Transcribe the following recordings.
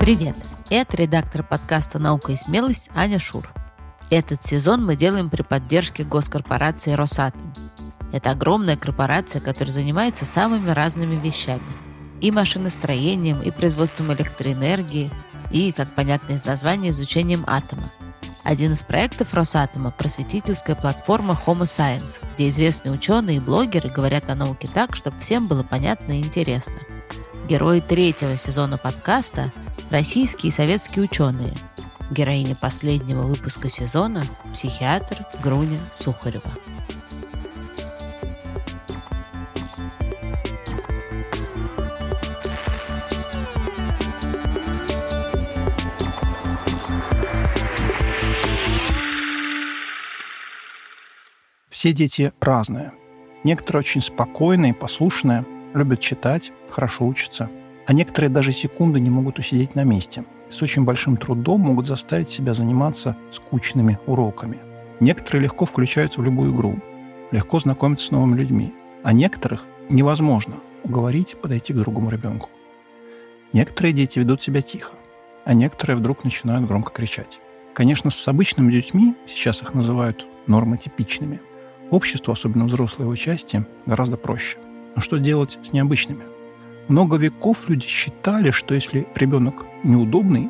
Привет! Это редактор подкаста «Наука и смелость» Аня Шур. Этот сезон мы делаем при поддержке госкорпорации «Росатом». Это огромная корпорация, которая занимается самыми разными вещами. И машиностроением, и производством электроэнергии, и, как понятно из названия, изучением атома. Один из проектов Росатома – просветительская платформа Homo Science, где известные ученые и блогеры говорят о науке так, чтобы всем было понятно и интересно. Герои третьего сезона подкаста – российские и советские ученые. Героиня последнего выпуска сезона – психиатр Груня Сухарева. Все дети разные. Некоторые очень спокойные, послушные, любят читать, хорошо учатся. А некоторые даже секунды не могут усидеть на месте. С очень большим трудом могут заставить себя заниматься скучными уроками. Некоторые легко включаются в любую игру, легко знакомятся с новыми людьми. А некоторых невозможно уговорить подойти к другому ребенку. Некоторые дети ведут себя тихо, а некоторые вдруг начинают громко кричать. Конечно, с обычными детьми, сейчас их называют нормотипичными, обществу, особенно взрослой его части, гораздо проще. Но что делать с необычными? Много веков люди считали, что если ребенок неудобный,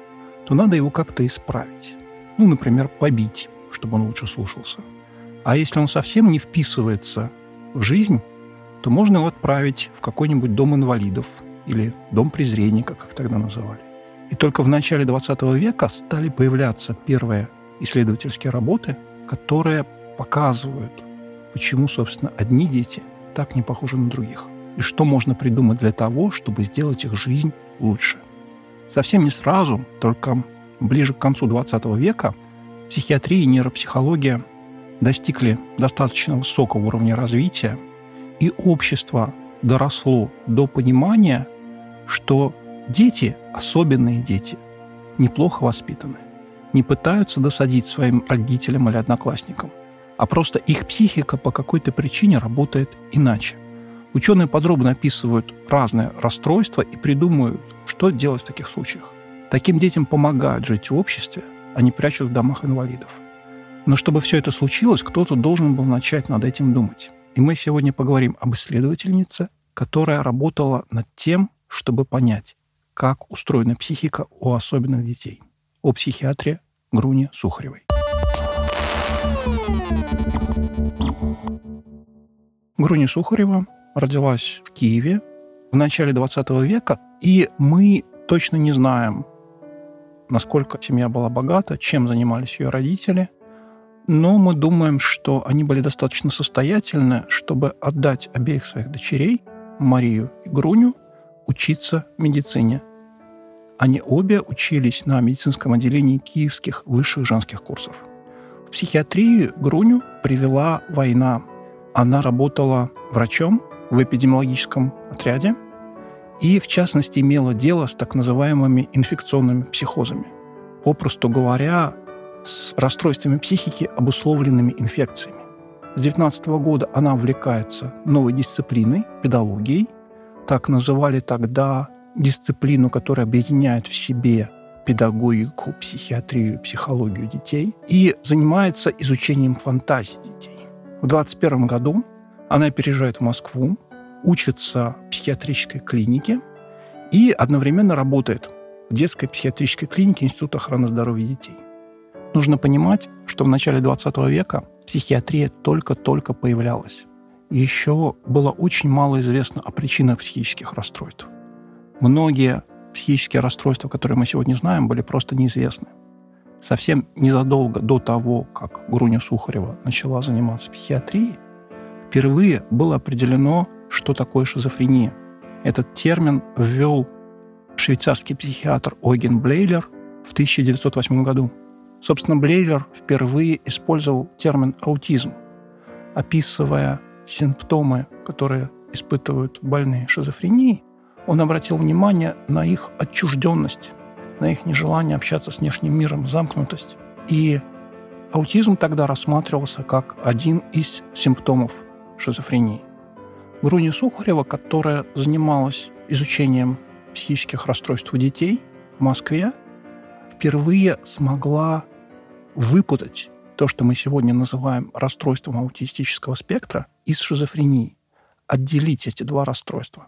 то надо его как-то исправить. Например, побить, чтобы он лучше слушался. А если он совсем не вписывается в жизнь, то можно его отправить в какой-нибудь дом инвалидов или дом презрения, как их тогда называли. И только в начале 20 века стали появляться первые исследовательские работы, которые показывают, почему, собственно, одни дети так не похожи на других, и что можно придумать для того, чтобы сделать их жизнь лучше. Совсем не сразу, только ближе к концу 20 века, психиатрия и нейропсихология достигли достаточно высокого уровня развития, и общество доросло до понимания, что дети, особенные дети, неплохо воспитаны, не пытаются досадить своим родителям или одноклассникам, а просто их психика по какой-то причине работает иначе. Ученые подробно описывают разные расстройства и придумывают, что делать в таких случаях. Таким детям помогают жить в обществе, а не прячут в домах инвалидов. Но чтобы все это случилось, кто-то должен был начать над этим думать. И мы сегодня поговорим об исследовательнице, которая работала над тем, чтобы понять, как устроена психика у особенных детей. О психиатре Груне Сухаревой. Груня Сухарева родилась в Киеве в начале 20 века, и мы точно не знаем, насколько семья была богата, чем занимались ее родители, но мы думаем, что они были достаточно состоятельны, чтобы отдать обеих своих дочерей, Марию и Груню, учиться медицине. Они обе учились на медицинском отделении киевских высших женских курсов. В психиатрию Груню привела война. Она работала врачом в эпидемиологическом отряде и, в частности, имела дело с так называемыми инфекционными психозами. Попросту говоря, с расстройствами психики, обусловленными инфекциями. С 19 года она увлекается новой дисциплиной, педагогией. Так называли тогда дисциплину, которая объединяет в себе педагогику, психиатрию, психологию детей, и занимается изучением фантазий детей. В 21 году она переезжает в Москву, учится в психиатрической клинике и одновременно работает в детской психиатрической клинике Института охраны здоровья детей. Нужно понимать, что в начале 20 века психиатрия только-только появлялась. Еще было очень мало известно о причинах психических расстройств. Многие психические расстройства, которые мы сегодня знаем, были просто неизвестны. Совсем незадолго до того, как Груня Сухарева начала заниматься психиатрией, впервые было определено, что такое шизофрения. Этот термин ввел швейцарский психиатр Ойген Блейлер в 1908 году. Собственно, Блейлер впервые использовал термин «аутизм», описывая симптомы, которые испытывают больные шизофренией. Он обратил внимание на их отчужденность, на их нежелание общаться с внешним миром, замкнутость. И аутизм тогда рассматривался как один из симптомов шизофрении. Груня Сухарева, которая занималась изучением психических расстройств у детей, в Москве впервые смогла выпутать то, что мы сегодня называем расстройством аутистического спектра, из шизофрении. Отделить эти два расстройства.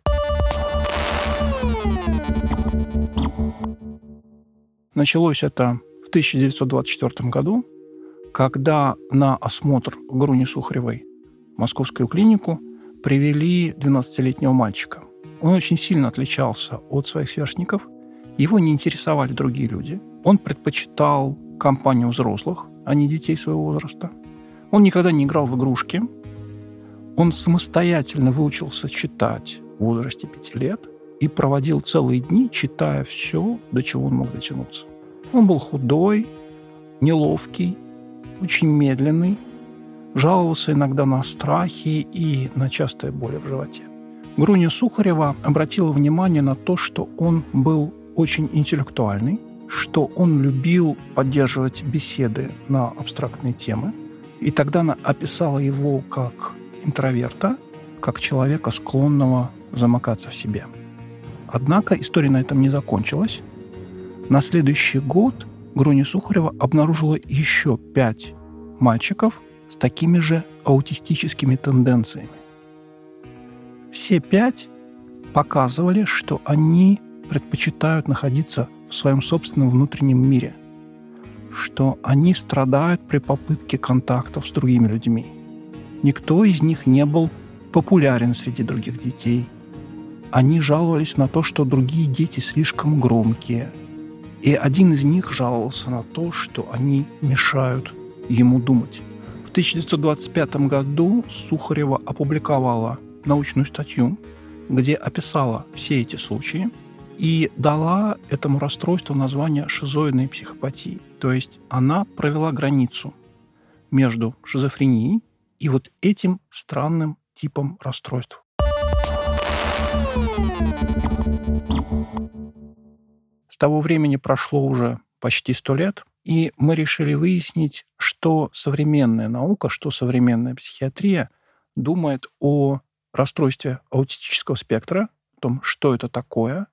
Началось это в 1924 году, когда на осмотр Груни Сухаревой в московскую клинику привели 12-летнего мальчика. Он очень сильно отличался от своих сверстников. Его не интересовали другие люди. Он предпочитал компанию взрослых, а не детей своего возраста. Он никогда не играл в игрушки. Он самостоятельно выучился читать в возрасте 5 лет и проводил целые дни, читая все, до чего он мог дотянуться. Он был худой, неловкий, очень медленный, жаловался иногда на страхи и на частые боли в животе. Груня Сухарева обратила внимание на то, что он был очень интеллектуальный, что он любил поддерживать беседы на абстрактные темы. И тогда она описала его как интроверта, как человека, склонного замыкаться в себе. Однако история на этом не закончилась. На следующий год Груня Сухарева обнаружила еще 5 мальчиков с такими же аутистическими тенденциями. Все 5 показывали, что они предпочитают находиться в своем собственном внутреннем мире, что они страдают при попытке контактов с другими людьми. Никто из них не был популярен среди других детей. Они жаловались на то, что другие дети слишком громкие. И один из них жаловался на то, что они мешают ему думать. В 1925 году Сухарева опубликовала научную статью, где описала все эти случаи и дала этому расстройству название шизоидной психопатии. То есть она провела границу между шизофренией и вот этим странным типом расстройств. С того времени прошло уже почти 100 лет, и мы решили выяснить, что современная наука, что современная психиатрия думает о расстройстве аутистического спектра, о том, что это такое.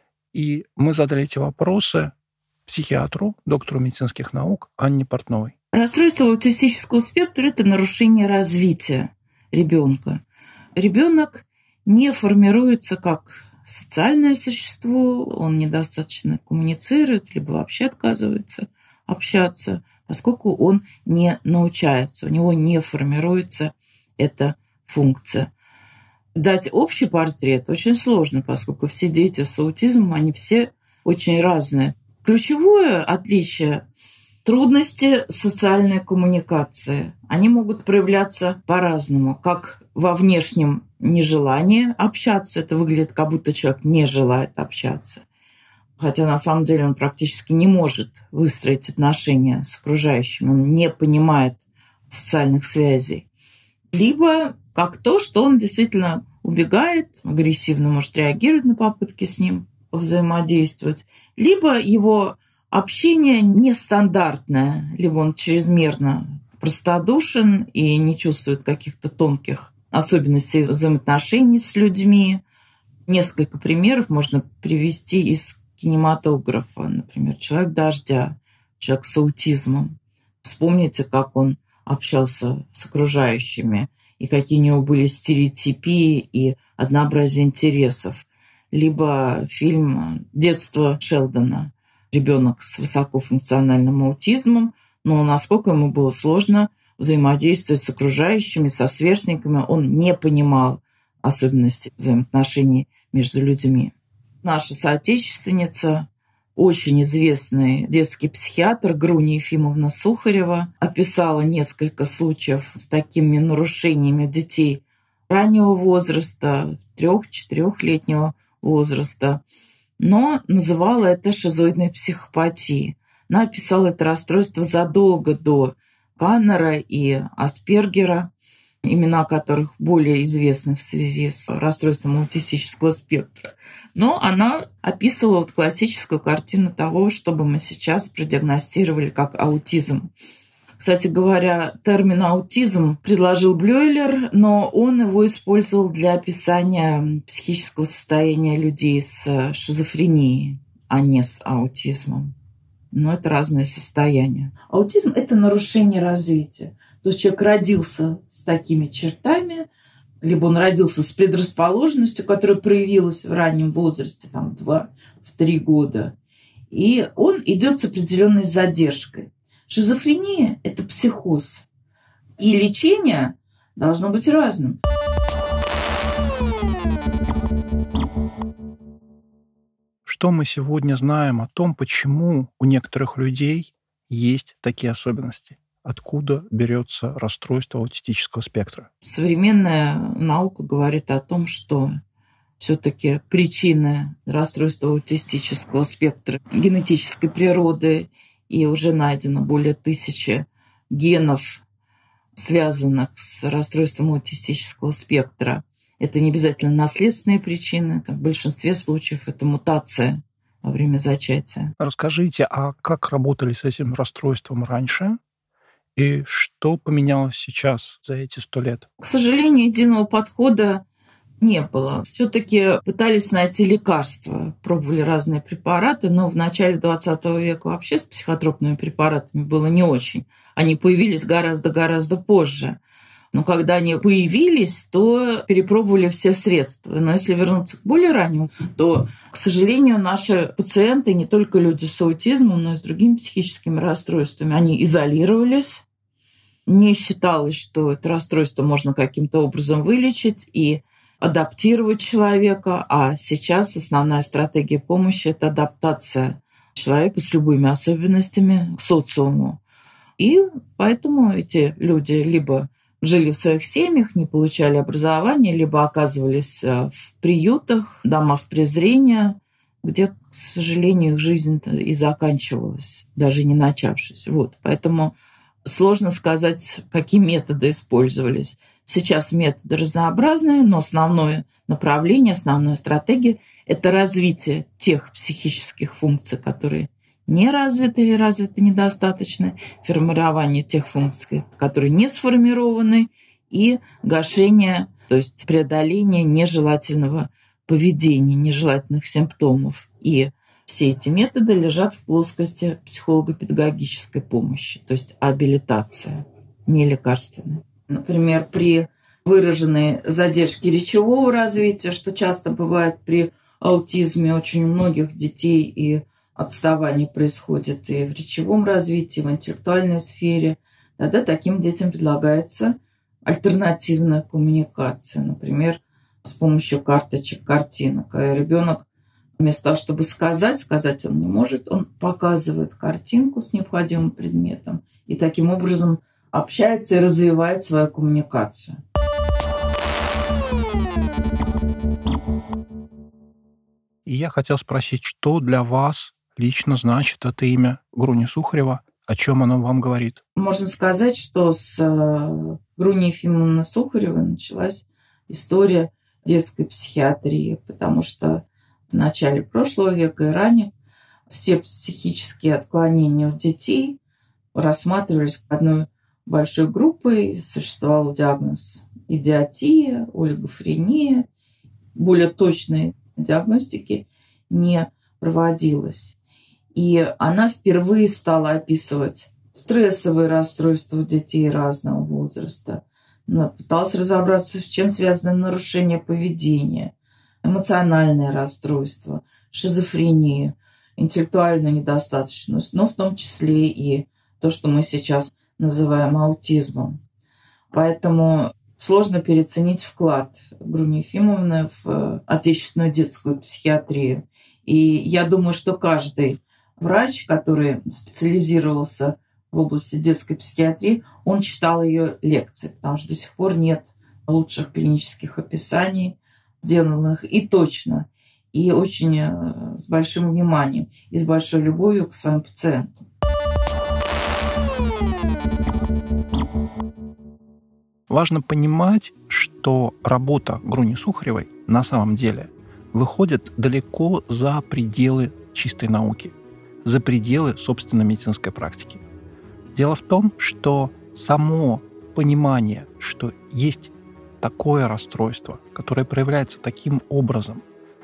И мы задали эти вопросы психиатру, доктору медицинских наук Анне Портновой. Расстройство аутистического спектра – это нарушение развития ребенка. Ребенок не формируется как социальное существо, он недостаточно коммуницирует, либо вообще отказывается общаться, поскольку он не научается, у него не формируется эта функция. Дать общий портрет очень сложно, поскольку все дети с аутизмом, они все очень разные. Ключевое отличие – трудности социальной коммуникации. Они могут проявляться по-разному, как во внешнем нежелании общаться. Это выглядит, как будто человек не желает общаться. Хотя на самом деле он практически не может выстроить отношения с окружающими, он не понимает социальных связей. Либо как то, что он действительно убегает, агрессивно может реагировать на попытки с ним взаимодействовать, либо его общение нестандартное, либо он чрезмерно простодушен и не чувствует каких-то тонких особенностей взаимоотношений с людьми. Несколько примеров можно привести из кинематографа. Например, «Человек дождя», человек с аутизмом. Вспомните, как он общался с окружающими и какие у него были стереотипы и однообразие интересов. Либо фильм «Детство Шелдона». Ребенок с высокофункциональным аутизмом, но насколько ему было сложно взаимодействовать с окружающими, со сверстниками, он не понимал особенностей взаимоотношений между людьми. Наша соотечественница, очень известный детский психиатр Груня Ефимовна Сухарева, описала несколько случаев с такими нарушениями детей раннего возраста, 3-4-летнего возраста, но называла это шизоидной психопатией. Она описала это расстройство задолго до Каннера и Аспергера, имена которых более известны в связи с расстройством аутистического спектра. Но она описывала вот классическую картину того, что бы мы сейчас продиагностировали как аутизм. Кстати говоря, термин «аутизм» предложил Блюйлер, но он его использовал для описания психического состояния людей с шизофренией. а не с аутизмом. Но это разные состояния. Аутизм – это нарушение развития. То есть человек родился с такими чертами, либо он родился с предрасположенностью, которая проявилась в раннем возрасте, там, в 3 года, и он идет с определенной задержкой. Шизофрения – это психоз, и лечение должно быть разным. Что мы сегодня знаем о том, почему у некоторых людей есть такие особенности? Откуда берется расстройство аутистического спектра? Современная наука говорит о том, что все-таки причины расстройства аутистического спектра генетической природы, и уже найдено более 1000 генов, связанных с расстройством аутистического спектра. Это не обязательно наследственные причины, как в большинстве случаев это мутация во время зачатия. Расскажите, а как работали с этим расстройством раньше? И что поменялось сейчас за эти 100 лет? К сожалению, единого подхода не было. Все-таки пытались найти лекарства, пробовали разные препараты, но в начале 20 века вообще с психотропными препаратами было не очень. Они появились гораздо позже. Но когда они появились, то перепробовали все средства. Но если вернуться к более раннему, то, к сожалению, наши пациенты, не только люди с аутизмом, но и с другими психическими расстройствами, они изолировались. Не считалось, что это расстройство можно каким-то образом вылечить и адаптировать человека. А сейчас основная стратегия помощи – это адаптация человека с любыми особенностями к социуму. И поэтому эти люди либо жили в своих семьях, не получали образования, либо оказывались в приютах, домах презрения, где, к сожалению, их жизнь и заканчивалась, даже не начавшись. Поэтому сложно сказать, какие методы использовались. Сейчас методы разнообразные, но основное направление, основная стратегия – это развитие тех психических функций, которые не развиты или развиты недостаточно, формирование тех функций, которые не сформированы, и гашение, то есть преодоление нежелательного поведения, нежелательных симптомов. И все эти методы лежат в плоскости психолого-педагогической помощи, то есть абилитация, не лекарственная. Например, при выраженной задержке речевого развития, что часто бывает при аутизме очень многих детей, и отставание происходит и в речевом развитии, и в интеллектуальной сфере, тогда таким детям предлагается альтернативная коммуникация, например, с помощью карточек, картинок. А ребенок вместо того, чтобы сказать он не может, он показывает картинку с необходимым предметом и таким образом общается и развивает свою коммуникацию. И я хотел спросить, что для вас лично значит это имя Груни Сухарева, о чем оно вам говорит? Можно сказать, что с Груни Ефимовны Сухаревой началась история детской психиатрии, потому что в начале прошлого века и ранее все психические отклонения у детей рассматривались одной большой группой. Существовал диагноз идиотия, олигофрения. Более точной диагностики не проводилось. И она впервые стала описывать стрессовые расстройства у детей разного возраста. Она пыталась разобраться, с чем связано нарушение поведения, эмоциональное расстройство, шизофрения, интеллектуальную недостаточность, но в том числе и то, что мы сейчас называем аутизмом. Поэтому сложно переоценить вклад Груни Ефимовны в отечественную детскую психиатрию. И я думаю, что каждый врач, который специализировался в области детской психиатрии, он читал ее лекции, потому что до сих пор нет лучших клинических описаний, сделанных и точно, и очень с большим вниманием, и с большой любовью к своим пациентам. Важно понимать, что работа Груни Сухаревой на самом деле выходит далеко за пределы чистой науки, за пределы собственной медицинской практики. Дело в том, что само понимание, что есть такое расстройство, которое проявляется таким образом,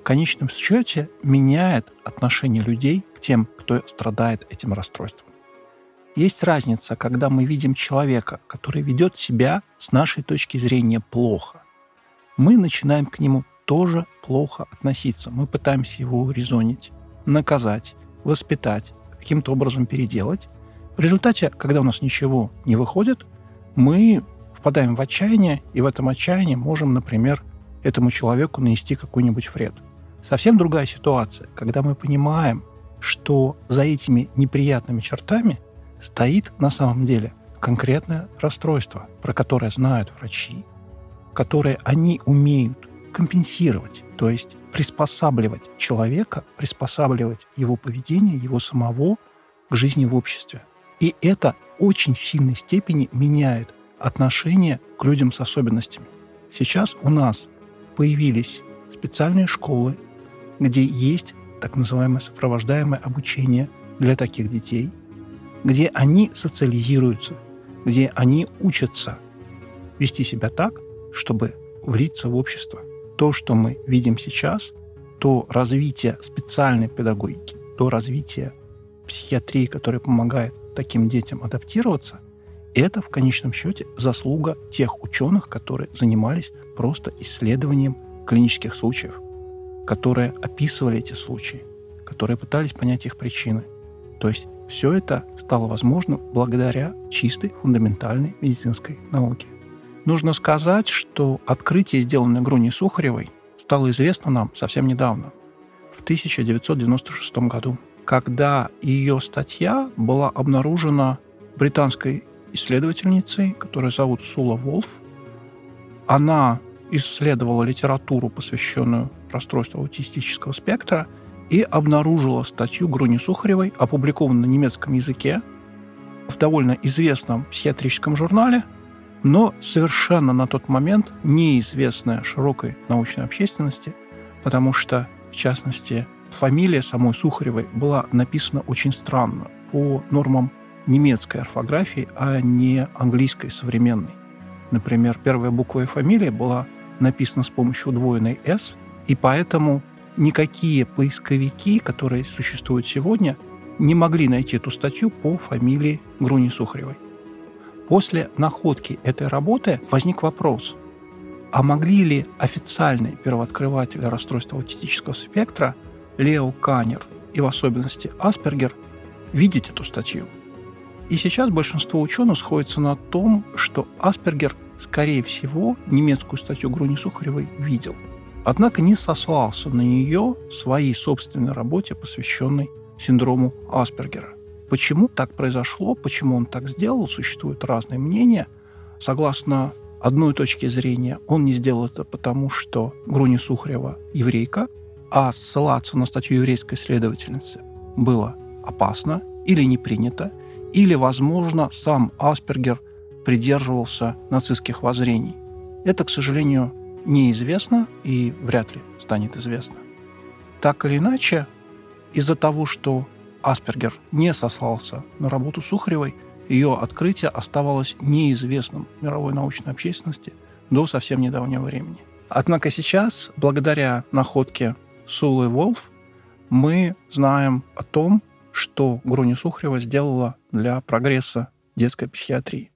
конечном счете меняет отношение людей к тем, кто страдает этим расстройством. Есть разница, когда мы видим человека, который ведет себя с нашей точки зрения плохо. Мы начинаем к нему тоже плохо относиться. Мы пытаемся его урезонить, наказать, воспитать, каким-то образом переделать. В результате, когда у нас ничего не выходит, мы впадаем в отчаяние, и в этом отчаянии можем, например, этому человеку нанести какой-нибудь вред. Совсем другая ситуация, когда мы понимаем, что за этими неприятными чертами стоит на самом деле конкретное расстройство, про которое знают врачи, которое они умеют компенсировать, то есть приспосабливать человека, приспосабливать его поведение, его самого к жизни в обществе. И это в очень сильной степени меняет отношение к людям с особенностями. Сейчас у нас появились специальные школы, где есть так называемое сопровождаемое обучение для таких детей, где они социализируются, где они учатся вести себя так, чтобы влиться в общество. То, что мы видим сейчас, то развитие специальной педагогики, то развитие психиатрии, которая помогает таким детям адаптироваться, это в конечном счете заслуга тех ученых, которые занимались просто исследованием клинических случаев, которые описывали эти случаи, которые пытались понять их причины. То есть все это стало возможным благодаря чистой фундаментальной медицинской науке. Нужно сказать, что открытие, сделанное Груней Сухаревой, стало известно нам совсем недавно, в 1996 году, когда ее статья была обнаружена британской исследовательницей, которую зовут Сула Волф. Она исследовала литературу, посвященную расстройству аутистического спектра, и обнаружила статью Груни Сухаревой, опубликованную на немецком языке в довольно известном психиатрическом журнале, но совершенно на тот момент неизвестная широкой научной общественности, потому что, в частности, фамилия самой Сухаревой была написана очень странно, по нормам немецкой орфографии, а не английской современной. Например, первая буква ее фамилии была написана с помощью удвоенной «с», и поэтому никакие поисковики, которые существуют сегодня, не могли найти эту статью по фамилии Груни Сухаревой. После находки этой работы возник вопрос, а могли ли официальные первооткрыватели расстройства аутистического спектра Лео Каннер и в особенности Аспергер видеть эту статью? И сейчас большинство ученых сходится на том, что Аспергер, скорее всего, немецкую статью Груни Сухаревой видел. Однако не сослался на нее в своей собственной работе, посвященной синдрому Аспергера. Почему так произошло, почему он так сделал, существуют разные мнения. Согласно одной точке зрения, он не сделал это потому, что Груни Сухарева еврейка, а ссылаться на статью еврейской исследовательницы было опасно или не принято, или, возможно, сам Аспергер придерживался нацистских воззрений. Это, к сожалению, неизвестно и вряд ли станет известно. Так или иначе, из-за того, что Аспергер не сослался на работу Сухаревой, ее открытие оставалось неизвестным мировой научной общественности до совсем недавнего времени. Однако сейчас, благодаря находке Сулы Волф, мы знаем о том, что Груни Сухарева сделала для прогресса детской психиатрии.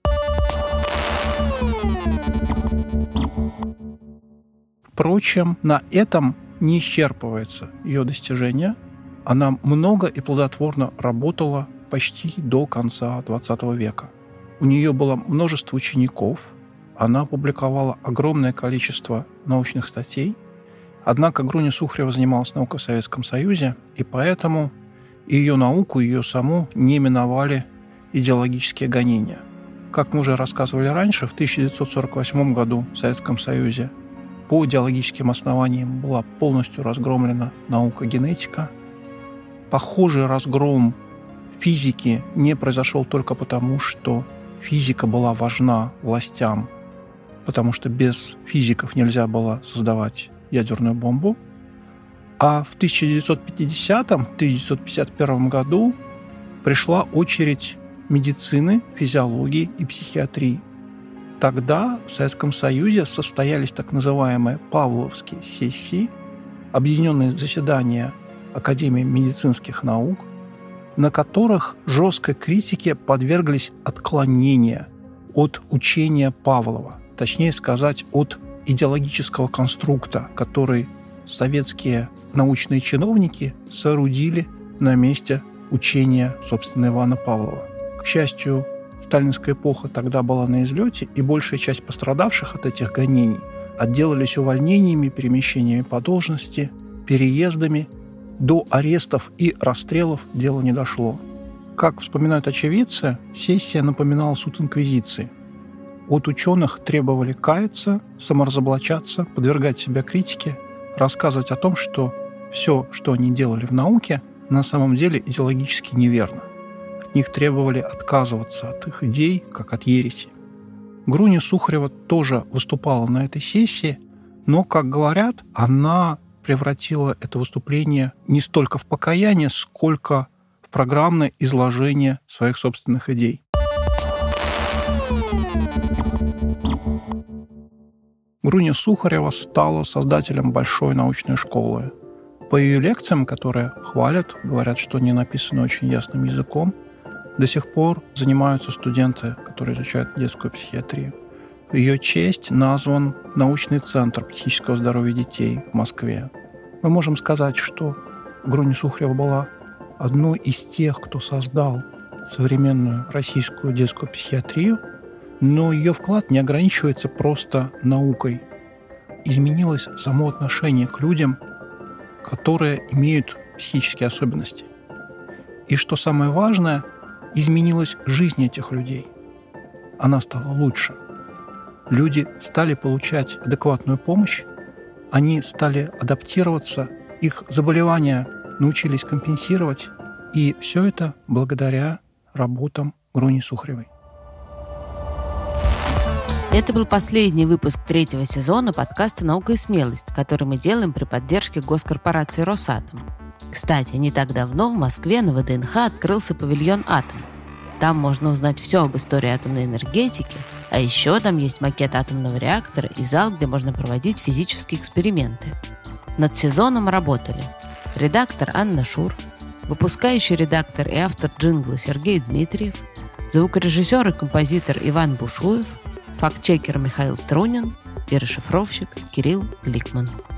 Впрочем, на этом не исчерпывается ее достижение. Она много и плодотворно работала почти до конца XX века. У нее было множество учеников, она опубликовала огромное количество научных статей. Однако Груня Сухарева занималась наукой в Советском Союзе, и поэтому ее науку, ее саму не миновали идеологические гонения. Как мы уже рассказывали раньше, в 1948 году в Советском Союзе по идеологическим основаниям была полностью разгромлена наука генетика. Похожий разгром физики не произошел только потому, что физика была важна властям, потому что без физиков нельзя было создавать ядерную бомбу. А в 1950-1951 году пришла очередь медицины, физиологии и психиатрии. Тогда в Советском Союзе состоялись так называемые павловские сессии, объединенные заседания Академии медицинских наук, на которых жесткой критике подверглись отклонения от учения Павлова, точнее сказать, от идеологического конструкта, который советские научные чиновники соорудили на месте учения, собственно, Ивана Павлова. К счастью, сталинская эпоха тогда была на излете, и большая часть пострадавших от этих гонений отделались увольнениями, перемещениями по должности, переездами. До арестов и расстрелов дело не дошло. Как вспоминают очевидцы, сессия напоминала суд инквизиции. От ученых требовали каяться, саморазоблачаться, подвергать себя критике, рассказывать о том, что все, что они делали в науке, на самом деле идеологически неверно. От них требовали отказываться от их идей, как от ереси. Груня-Сухарева тоже выступала на этой сессии, но, как говорят, она превратила это выступление не столько в покаяние, сколько в программное изложение своих собственных идей. Груня-Сухарева стала создателем большой научной школы. По ее лекциям, которые хвалят, говорят, что они написаны очень ясным языком, до сих пор занимаются студенты, которые изучают детскую психиатрию. В ее честь назван научный центр психического здоровья детей в Москве. Мы можем сказать, что Груня-Сухарева была одной из тех, кто создал современную российскую детскую психиатрию, но ее вклад не ограничивается просто наукой. Изменилось само отношение к людям, которые имеют психические особенности. И что самое важное, изменилась жизнь этих людей. Она стала лучше. Люди стали получать адекватную помощь, они стали адаптироваться, их заболевания научились компенсировать, и все это благодаря работам Груни-Сухаревой. Это был последний выпуск 3-го сезона подкаста «Наука и смелость», который мы делаем при поддержке госкорпорации «Росатом». Кстати, не так давно в Москве на ВДНХ открылся павильон «Атом». Там можно узнать все об истории атомной энергетики, а еще там есть макет атомного реактора и зал, где можно проводить физические эксперименты. Над сезоном работали редактор Анна Шур, выпускающий редактор и автор джингла Сергей Дмитриев, звукорежиссер и композитор Иван Бушуев, фактчекер Михаил Трунин и расшифровщик Кирилл Гликман.